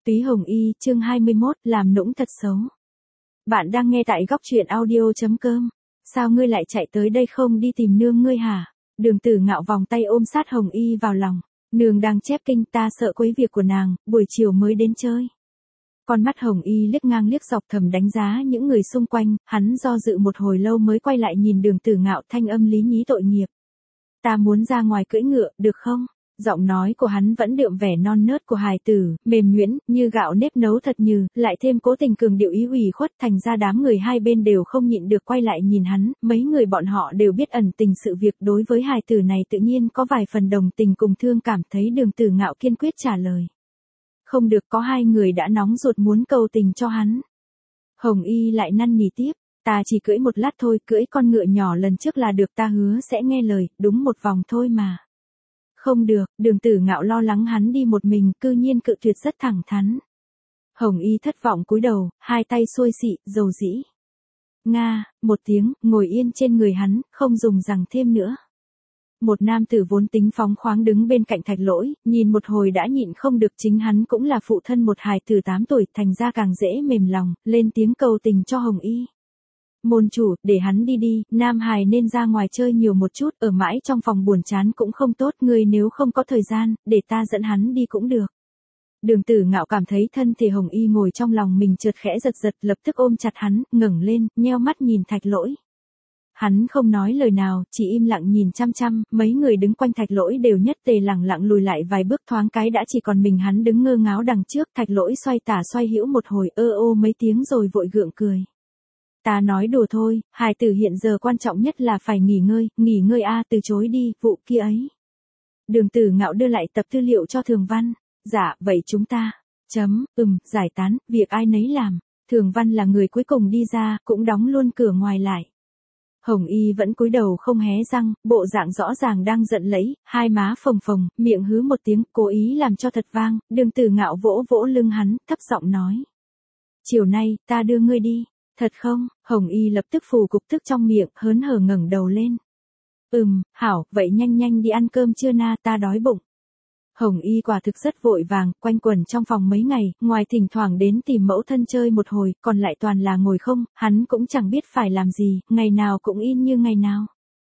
Túy Hồng Y, chương 21, làm nũng thật xấu. Bạn đang nghe tại góc truyện audio.com. Sao ngươi lại chạy tới đây không đi tìm nương ngươi hả? Đường Tử Ngạo vòng tay ôm sát Hồng Y vào lòng. Nương đang chép kinh, ta sợ quấy việc của nàng, buổi chiều mới đến chơi. Con mắt Hồng Y liếc ngang liếc dọc thầm đánh giá những người xung quanh, hắn do dự một hồi lâu mới quay lại nhìn Đường Tử Ngạo, thanh âm lý nhí tội nghiệp. Ta muốn ra ngoài cưỡi ngựa, được không? Giọng nói của hắn vẫn đượm vẻ non nớt của hài tử, mềm nhuyễn, như gạo nếp nấu thật nhừ, lại thêm cố tình cường điệu ý ủy khuất, thành ra đám người hai bên đều không nhịn được quay lại nhìn hắn, mấy người bọn họ đều biết ẩn tình sự việc đối với hài tử này tự nhiên có vài phần đồng tình cùng thương cảm, thấy Đường Tử Ngạo kiên quyết trả lời. Không được, có hai người đã nóng ruột muốn cầu tình cho hắn. Hồng Y lại năn nỉ tiếp. Ta chỉ cưỡi một lát thôi, cưỡi con ngựa nhỏ lần trước là được, ta hứa sẽ nghe lời, đúng một vòng thôi mà. Không được, Đường Tử Ngạo lo lắng hắn đi một mình, cư nhiên cự tuyệt rất thẳng thắn. Hồng Y thất vọng cúi đầu, hai tay xuôi xị, dầu dĩ. Nga, một tiếng, ngồi yên trên người hắn, không dùng rằng thêm nữa. Một nam tử vốn tính phóng khoáng đứng bên cạnh Thạch Lỗi, nhìn một hồi đã nhịn không được, chính hắn cũng là phụ thân một hài tử 8 tuổi, thành ra càng dễ mềm lòng, lên tiếng cầu tình cho Hồng Y. Môn chủ, để hắn đi đi, nam hài nên ra ngoài chơi nhiều một chút, ở mãi trong phòng buồn chán cũng không tốt, ngươi nếu không có thời gian, để ta dẫn hắn đi cũng được. Đường Tử Ngạo cảm thấy thân thể Hồng Y ngồi trong lòng mình chợt khẽ giật giật, lập tức ôm chặt hắn, ngẩng lên, nheo mắt nhìn Thạch Lỗi. Hắn không nói lời nào, chỉ im lặng nhìn chăm chăm, mấy người đứng quanh Thạch Lỗi đều nhất tề lẳng lặng lùi lại vài bước, thoáng cái đã chỉ còn mình hắn đứng ngơ ngáo đằng trước. Thạch Lỗi xoay tả xoay hữu một hồi, ô mấy tiếng rồi vội gượng cười. Ta nói đùa thôi, hài tử hiện giờ quan trọng nhất là phải nghỉ ngơi a, từ chối đi, vụ kia ấy. Đường Tử Ngạo đưa lại tập tư liệu cho Thường Văn. Dạ, vậy chúng ta, giải tán, việc ai nấy làm. Thường Văn là người cuối cùng đi ra, cũng đóng luôn cửa ngoài lại. Hồng Y vẫn cúi đầu không hé răng, bộ dạng rõ ràng đang giận lẫy, hai má phồng phồng, miệng hứ một tiếng, cố ý làm cho thật vang. Đường Tử Ngạo vỗ vỗ lưng hắn, thấp giọng nói. Chiều nay, ta đưa ngươi đi. Thật không? Hồng Y lập tức phù cục tức trong miệng, hớn hở ngẩng đầu lên. Hảo, vậy nhanh đi ăn cơm trưa na, ta đói bụng. Hồng Y quả thực rất vội vàng, quanh quẩn trong phòng mấy ngày, ngoài thỉnh thoảng đến tìm mẫu thân chơi một hồi, còn lại toàn là ngồi không, hắn cũng chẳng biết phải làm gì, ngày nào cũng in như ngày nào.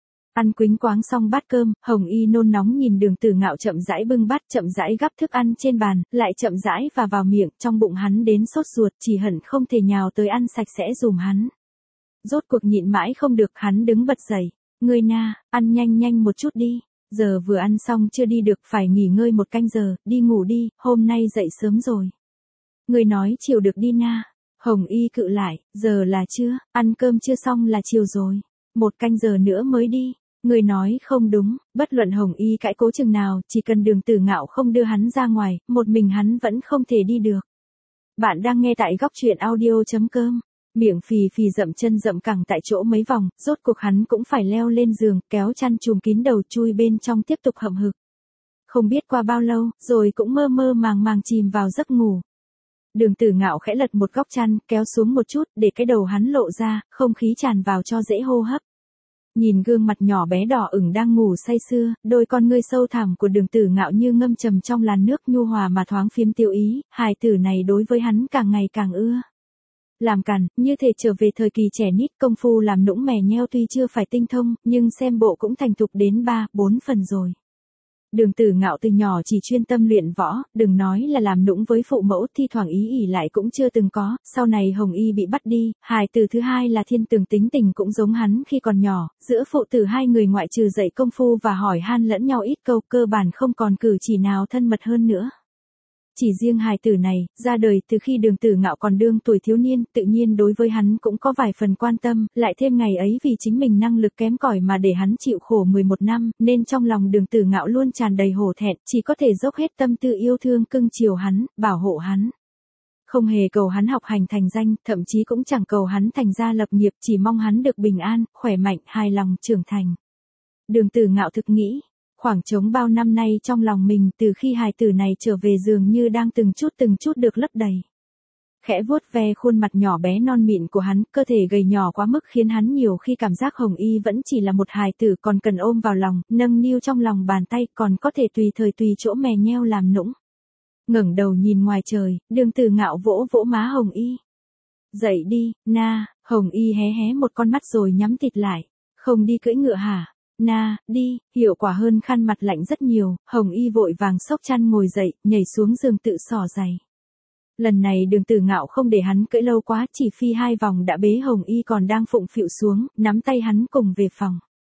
Ăn quính quáng xong bát cơm, Hồng Y nôn nóng nhìn Đường Tử Ngạo chậm rãi bưng bát, chậm rãi gắp thức ăn trên bàn, lại chậm rãi và vào miệng, trong bụng hắn đến sốt ruột, chỉ hận không thể nhào tới ăn sạch sẽ dùm hắn. Rốt cuộc nhịn mãi không được, hắn đứng bật dậy. Ngươi na, ăn nhanh một chút đi. Giờ vừa ăn xong chưa đi được, phải nghỉ ngơi một canh giờ, đi ngủ đi, hôm nay dậy sớm rồi. Ngươi nói chiều được đi na. Hồng Y cự lại, giờ là trưa, ăn cơm chưa xong là chiều rồi. Một canh giờ nữa mới đi. Người nói không đúng, bất luận Hồng Y cãi cố chừng nào, chỉ cần Đường Tử Ngạo không đưa hắn ra ngoài, một mình hắn vẫn không thể đi được. Bạn đang nghe tại góc truyện audio.com. Miệng phì dậm chân dậm cẳng tại chỗ mấy vòng, rốt cuộc hắn cũng phải leo lên giường, kéo chăn trùm kín đầu chui bên trong tiếp tục hậm hực. Không biết qua bao lâu, rồi cũng mơ màng chìm vào giấc ngủ. Đường Tử Ngạo khẽ lật một góc chăn, kéo xuống một chút, để cái đầu hắn lộ ra, không khí tràn vào cho dễ hô hấp. Nhìn gương mặt nhỏ bé đỏ ửng đang ngủ say sưa, đôi con ngươi sâu thẳm của Đường Tử Ngạo như ngâm trầm trong làn nước nhu hòa mà thoáng phiếm tiêu ý, hài tử này đối với hắn càng ngày càng ưa. Làm càn, như thể trở về thời kỳ trẻ nít, công phu làm nũng mè nheo tuy chưa phải tinh thông, nhưng xem bộ cũng thành thục đến 3-4 phần rồi. Đường Tử Ngạo từ nhỏ chỉ chuyên tâm luyện võ, đừng nói là làm nũng với phụ mẫu, thi thoảng ý ỉ lại cũng chưa từng có. Sau này Hồng Y bị bắt đi, hài tử thứ hai là Thiên Tường tính tình cũng giống hắn khi còn nhỏ, giữa phụ tử hai người ngoại trừ dạy công phu và hỏi han lẫn nhau ít câu, cơ bản không còn cử chỉ nào thân mật hơn nữa. Chỉ riêng hài tử này, ra đời từ khi Đường Tử Ngạo còn đương tuổi thiếu niên, tự nhiên đối với hắn cũng có vài phần quan tâm, lại thêm ngày ấy vì chính mình năng lực kém cỏi mà để hắn chịu khổ 11 năm, nên trong lòng Đường Tử Ngạo luôn tràn đầy hổ thẹn, chỉ có thể dốc hết tâm tư yêu thương cưng chiều hắn, bảo hộ hắn. Không hề cầu hắn học hành thành danh, thậm chí cũng chẳng cầu hắn thành gia lập nghiệp, chỉ mong hắn được bình an, khỏe mạnh, hài lòng, trưởng thành. Đường Tử Ngạo thực nghĩ. Khoảng trống bao năm nay trong lòng mình từ khi hài tử này trở về dường như đang từng chút được lấp đầy. Khẽ vuốt ve khuôn mặt nhỏ bé non mịn của hắn, cơ thể gầy nhỏ quá mức khiến hắn nhiều khi cảm giác Hồng Y vẫn chỉ là một hài tử còn cần ôm vào lòng, nâng niu trong lòng bàn tay, còn có thể tùy thời tùy chỗ mè nheo làm nũng. ngẩng đầu nhìn ngoài trời, Đường Tử Ngạo vỗ vỗ má Hồng Y. Dậy đi, na, Hồng Y hé hé một con mắt rồi nhắm tịt lại. Không đi cưỡi ngựa hả? Na, đi, hiệu quả hơn khăn mặt lạnh rất nhiều, Hồng Y vội vàng xốc chăn ngồi dậy, nhảy xuống giường tự xỏ giày. Lần này Đường Tử Ngạo không để hắn cưỡi lâu quá, chỉ phi 2 vòng đã bế Hồng Y còn đang phụng phịu xuống, nắm tay hắn cùng về phòng.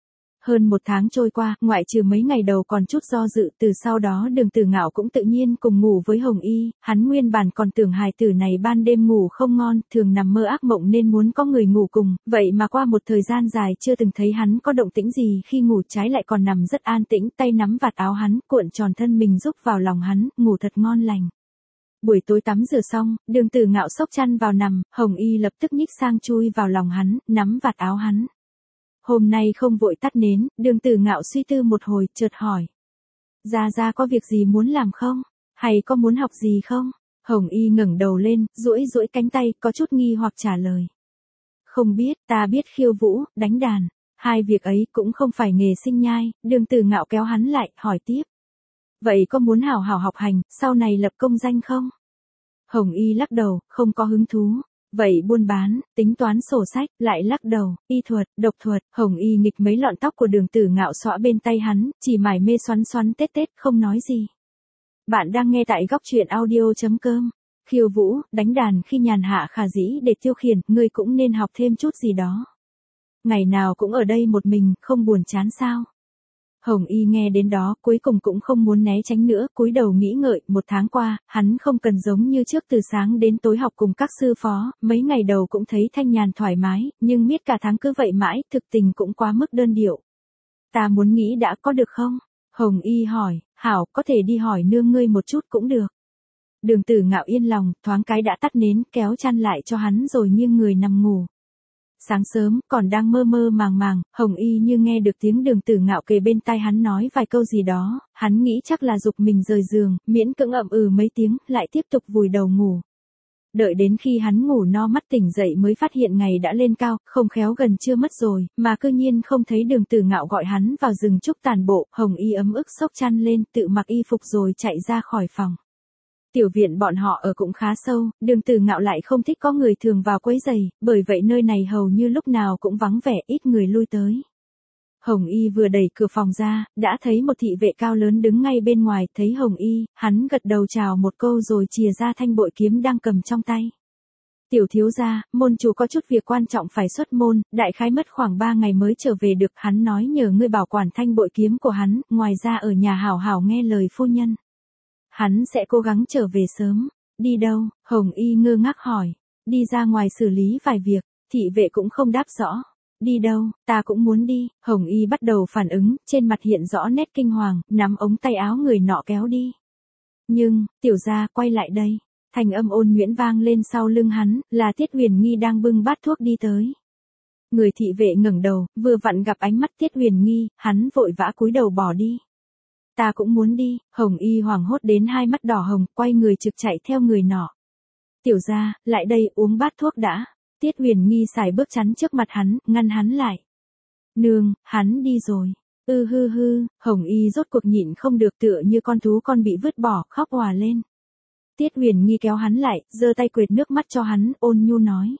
Hơn 1 tháng trôi qua, ngoại trừ mấy ngày đầu còn chút do dự, từ sau đó Đường Tử Ngạo cũng tự nhiên cùng ngủ với Hồng Y, hắn nguyên bản còn tưởng hài tử này ban đêm ngủ không ngon, thường nằm mơ ác mộng nên muốn có người ngủ cùng, vậy mà qua một thời gian dài chưa từng thấy hắn có động tĩnh gì, khi ngủ trái lại còn nằm rất an tĩnh, tay nắm vạt áo hắn, cuộn tròn thân mình rúc vào lòng hắn, ngủ thật ngon lành. Buổi tối tắm rửa xong, Đường Tử Ngạo xốc chăn vào nằm, Hồng Y lập tức nhích sang chui vào lòng hắn, nắm vạt áo hắn. Hôm nay không vội tắt nến, Đường Tử Ngạo suy tư một hồi, chợt hỏi. Gia có việc gì muốn làm không? Hay có muốn học gì không? Hồng Y ngẩng đầu lên, duỗi cánh tay, có chút nghi hoặc trả lời. Không biết, ta biết khiêu vũ, đánh đàn. 2 việc ấy cũng không phải nghề sinh nhai, Đường Tử Ngạo kéo hắn lại, hỏi tiếp. Vậy có muốn hảo hảo học hành, sau này lập công danh không? Hồng Y lắc đầu, không có hứng thú. Vậy buôn bán, tính toán sổ sách, lại lắc đầu, y thuật, độc thuật, Hồng Y nghịch mấy lọn tóc của Đường Tử Ngạo xõa bên tay hắn, chỉ mải mê xoắn tết, không nói gì. Bạn đang nghe tại góc truyện audio.com. Khiêu vũ, đánh đàn khi nhàn hạ khả dĩ để tiêu khiển, ngươi cũng nên học thêm chút gì đó. Ngày nào cũng ở đây một mình, không buồn chán sao? Hồng Y nghe đến đó, cuối cùng cũng không muốn né tránh nữa, cúi đầu nghĩ ngợi, 1 tháng qua, hắn không cần giống như trước từ sáng đến tối học cùng các sư phó, mấy ngày đầu cũng thấy thanh nhàn thoải mái, nhưng miết cả tháng cứ vậy mãi, thực tình cũng quá mức đơn điệu. Ta muốn nghĩ đã có được không? Hồng Y hỏi, hảo, có thể đi hỏi nương ngươi một chút cũng được. Đường Tử Ngạo yên lòng, thoáng cái đã tắt nến, kéo chăn lại cho hắn rồi nghiêng người nằm ngủ. Sáng sớm, còn đang mơ màng, Hồng Y như nghe được tiếng Đường Tử Ngạo kề bên tai hắn nói vài câu gì đó, hắn nghĩ chắc là giục mình rời giường, miễn cưỡng ậm mấy tiếng, lại tiếp tục vùi đầu ngủ. Đợi đến khi hắn ngủ no mắt tỉnh dậy mới phát hiện ngày đã lên cao, không khéo gần trưa mất rồi, mà cư nhiên không thấy Đường Tử Ngạo gọi hắn vào rừng trúc tàn bộ, Hồng Y ấm ức xốc chăn lên, tự mặc y phục rồi chạy ra khỏi phòng. Tiểu viện bọn họ ở cũng khá sâu, Đường Tử Ngạo lại không thích có người thường vào quấy rầy, bởi vậy nơi này hầu như lúc nào cũng vắng vẻ, ít người lui tới. Hồng Y vừa đẩy cửa phòng ra, đã thấy một thị vệ cao lớn đứng ngay bên ngoài, thấy Hồng Y, hắn gật đầu chào một câu rồi chìa ra thanh bội kiếm đang cầm trong tay. Tiểu thiếu gia, môn chủ có chút việc quan trọng phải xuất môn, đại khái mất khoảng 3 ngày mới trở về được, hắn nói nhờ ngươi bảo quản thanh bội kiếm của hắn, ngoài ra ở nhà hảo hảo nghe lời phu nhân. Hắn sẽ cố gắng trở về sớm. Đi đâu? Hồng Y ngơ ngác hỏi. Đi ra ngoài xử lý vài việc, thị vệ cũng không đáp rõ. Đi đâu? Ta cũng muốn đi. Hồng Y bắt đầu phản ứng, trên mặt hiện rõ nét kinh hoàng, nắm ống tay áo người nọ kéo đi. Nhưng, tiểu gia, quay lại đây. Thành âm ôn nhuyễn vang lên sau lưng hắn, là Tiết Huyền Nghi đang bưng bát thuốc đi tới. Người thị vệ ngẩng đầu, vừa vặn gặp ánh mắt Tiết Huyền Nghi, hắn vội vã cúi đầu bỏ đi. Ta cũng muốn đi, Hồng Y hoảng hốt đến 2 mắt đỏ hồng, quay người trực chạy theo người nọ. Tiểu gia, lại đây uống bát thuốc đã. Tiết Huyền Nghi xài bước chắn trước mặt hắn, ngăn hắn lại. Nương, hắn đi rồi. Hư, Hồng Y rốt cuộc nhịn không được tựa như con thú con bị vứt bỏ, khóc òa lên. Tiết Huyền Nghi kéo hắn lại, giơ tay quệt nước mắt cho hắn, ôn nhu nói.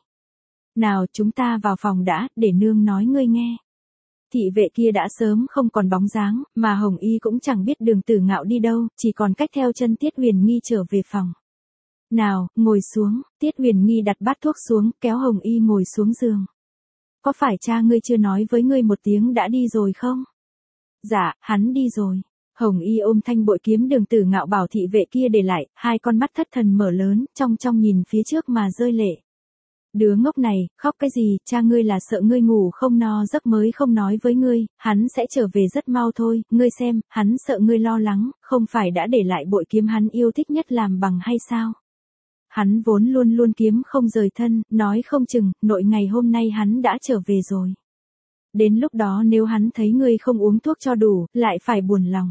Nào chúng ta vào phòng đã, để nương nói ngươi nghe. Thị vệ kia đã sớm không còn bóng dáng, mà Hồng Y cũng chẳng biết Đường Tử Ngạo đi đâu, chỉ còn cách theo chân Tiết Huyền Nghi trở về phòng. Nào, ngồi xuống, Tiết Huyền Nghi đặt bát thuốc xuống, kéo Hồng Y ngồi xuống giường. Có phải cha ngươi chưa nói với ngươi một tiếng đã đi rồi không? Dạ, hắn đi rồi. Hồng Y ôm thanh bội kiếm Đường Tử Ngạo bảo thị vệ kia để lại, 2 con mắt thất thần mở lớn, trong nhìn phía trước mà rơi lệ. Đứa ngốc này, khóc cái gì, cha ngươi là sợ ngươi ngủ không no giấc mới không nói với ngươi, hắn sẽ trở về rất mau thôi, ngươi xem, hắn sợ ngươi lo lắng, không phải đã để lại bội kiếm hắn yêu thích nhất làm bằng hay sao? Hắn vốn luôn kiếm không rời thân, nói không chừng, nội ngày hôm nay hắn đã trở về rồi. Đến lúc đó nếu hắn thấy ngươi không uống thuốc cho đủ, lại phải buồn lòng.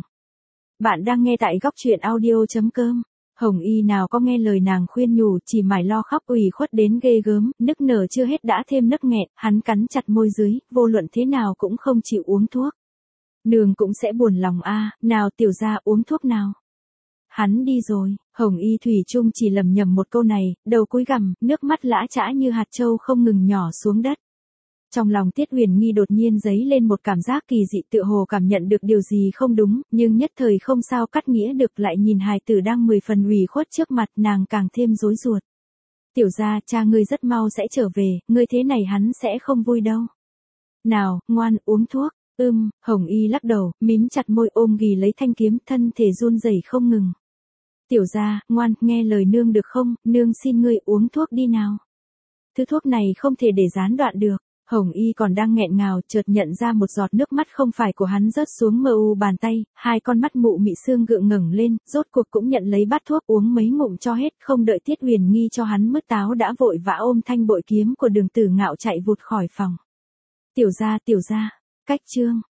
Bạn đang nghe tại góc truyện audio.com. Hồng Y nào có nghe lời nàng khuyên nhủ, chỉ mải lo khóc ủy khuất đến ghê gớm, nức nở chưa hết đã thêm nức nghẹn, hắn cắn chặt môi dưới, vô luận thế nào cũng không chịu uống thuốc. Nương cũng sẽ buồn lòng a, nào tiểu gia uống thuốc nào. hắn đi rồi. Hồng Y thủy chung chỉ lầm nhầm một câu này, đầu cúi gằm, nước mắt lã chã như hạt châu không ngừng nhỏ xuống đất. Trong lòng Tiết Huyền Nghi đột nhiên dấy lên một cảm giác kỳ dị, tựa hồ cảm nhận được điều gì không đúng, nhưng nhất thời không sao cắt nghĩa được, lại nhìn hài tử đang 10 phần ủy khuất trước mặt, nàng càng thêm rối ruột. Tiểu gia, cha ngươi rất mau sẽ trở về, ngươi thế này hắn sẽ không vui đâu. Nào, ngoan, uống thuốc. Hồng Y lắc đầu, mím chặt môi ôm ghì lấy thanh kiếm, thân thể run rẩy không ngừng. Tiểu gia, ngoan, nghe lời nương được không, nương xin ngươi uống thuốc đi nào. Thứ thuốc này không thể để gián đoạn được. Hồng Y còn đang nghẹn ngào, chợt nhận ra một giọt nước mắt không phải của hắn rớt xuống mờ u bàn tay, hai con mắt mụ mị sương gượng ngẩng lên, rốt cuộc cũng nhận lấy bát thuốc uống mấy ngụm cho hết, không đợi Tiết Huyền Nghi cho hắn mứt táo đã vội vã ôm thanh bội kiếm của Đường Tử Ngạo chạy vụt khỏi phòng. Tiểu gia, cách chương.